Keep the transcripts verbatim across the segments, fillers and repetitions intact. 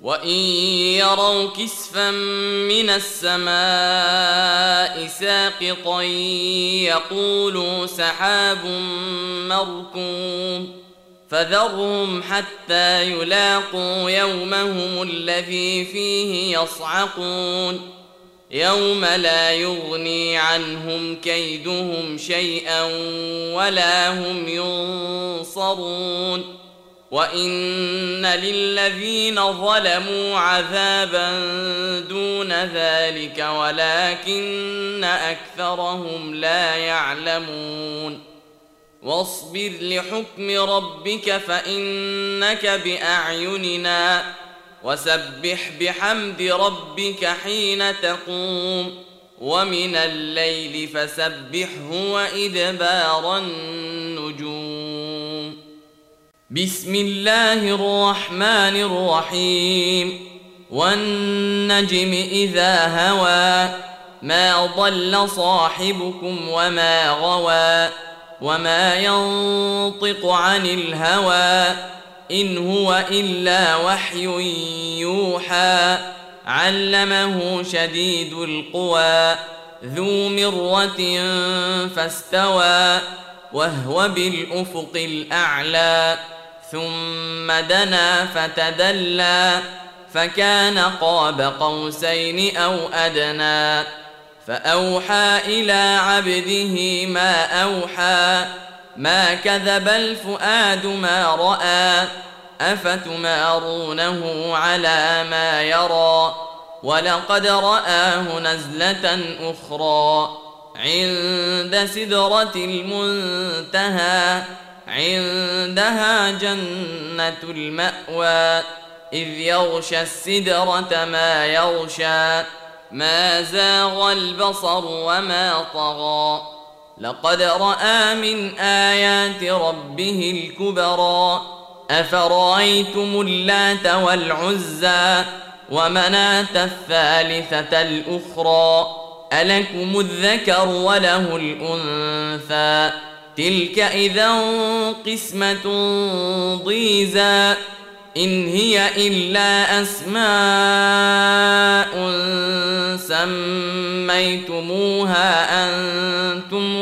وإن يروا كسفا من السماء ساقطا يقولوا سحاب مركوم فذرهم حتى يلاقوا يومهم الذي فيه يصعقون يوم لا يغني عنهم كيدهم شيئا ولا هم ينصرون وإن للذين ظلموا عذابا دون ذلك ولكن أكثرهم لا يعلمون واصبر لحكم ربك فإنك بأعيننا وسبح بحمد ربك حين تقوم ومن الليل فسبحه وإدبار النجوم بسم الله الرحمن الرحيم والنجم إذا هوى ما ضل صاحبكم وما غوى وما ينطق عن الهوى إن هو إلا وحي يوحى علمه شديد القوى ذو مرة فاستوى وهو بالأفق الأعلى ثم دنا فتدلى فكان قاب قوسين أو أدنى فأوحى إلى عبده ما أوحى ما كذب الفؤاد ما رأى أفتمارونه على ما يرى ولقد رآه نزلة أخرى عند سدرة المنتهى عندها جنة المأوى إذ يغشى السدرة ما يغشى ما زاغ البصر وما طغى لقد رأى من آيات ربه الكبرى أفرأيتم اللات والعزى ومناة الثالثة الأخرى ألكم الذكر وله الأنثى تلك إذا قسمة ضيزى إن هي إلا أسماء سميتموها أنتم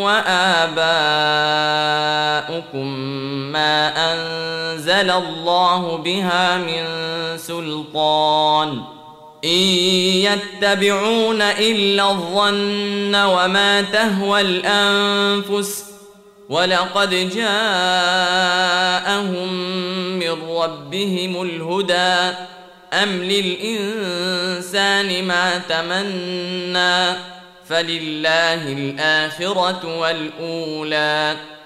وآباؤكم ما أنزل الله بها من سلطان إن يتبعون إلا الظن وما تهوى الأنفس ولقد جاءهم من ربهم الهدى أم للإنسان ما تمنى فلله الآخرة والأولى